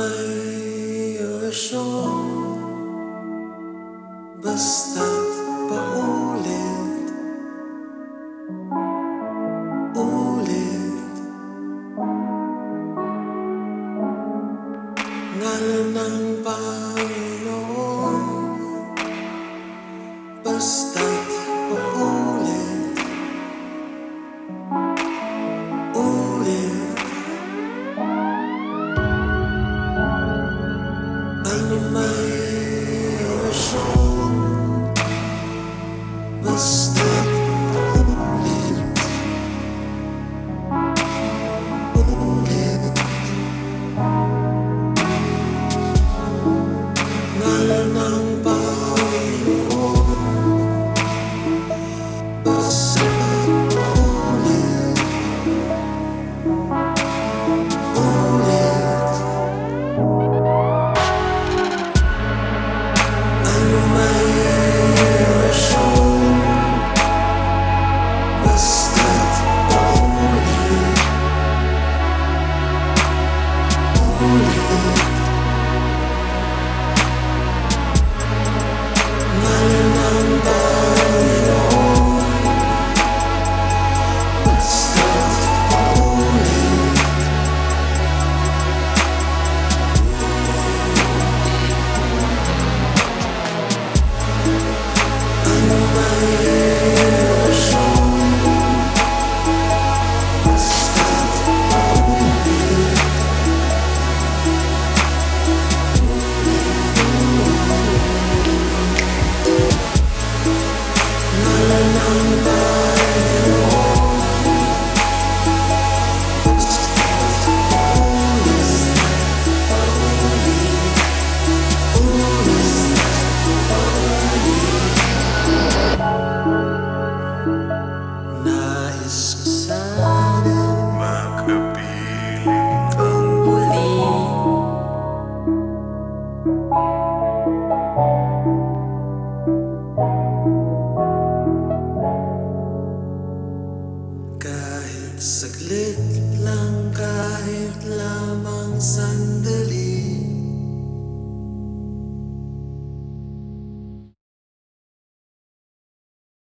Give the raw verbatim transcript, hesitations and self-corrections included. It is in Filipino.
may orasyon, basta't paulit, ulit. Ngalan ng Panginoon, basta't paulit, ulit. Ano may orasyon, basta't paulit, ulit. Ngalan ng Panginoon, basta't paulit, ulit. Ano may orasyon, basta't paulit, ulit. Ngalan ng Panginoon, basta't paulit, ano may orasyon, basta't paulit, ngalan ng Panginoon, basta't paulit, ulit. Nais ko sanang makapiling kang muli, kahit saglit lang, kahit lamang sandali.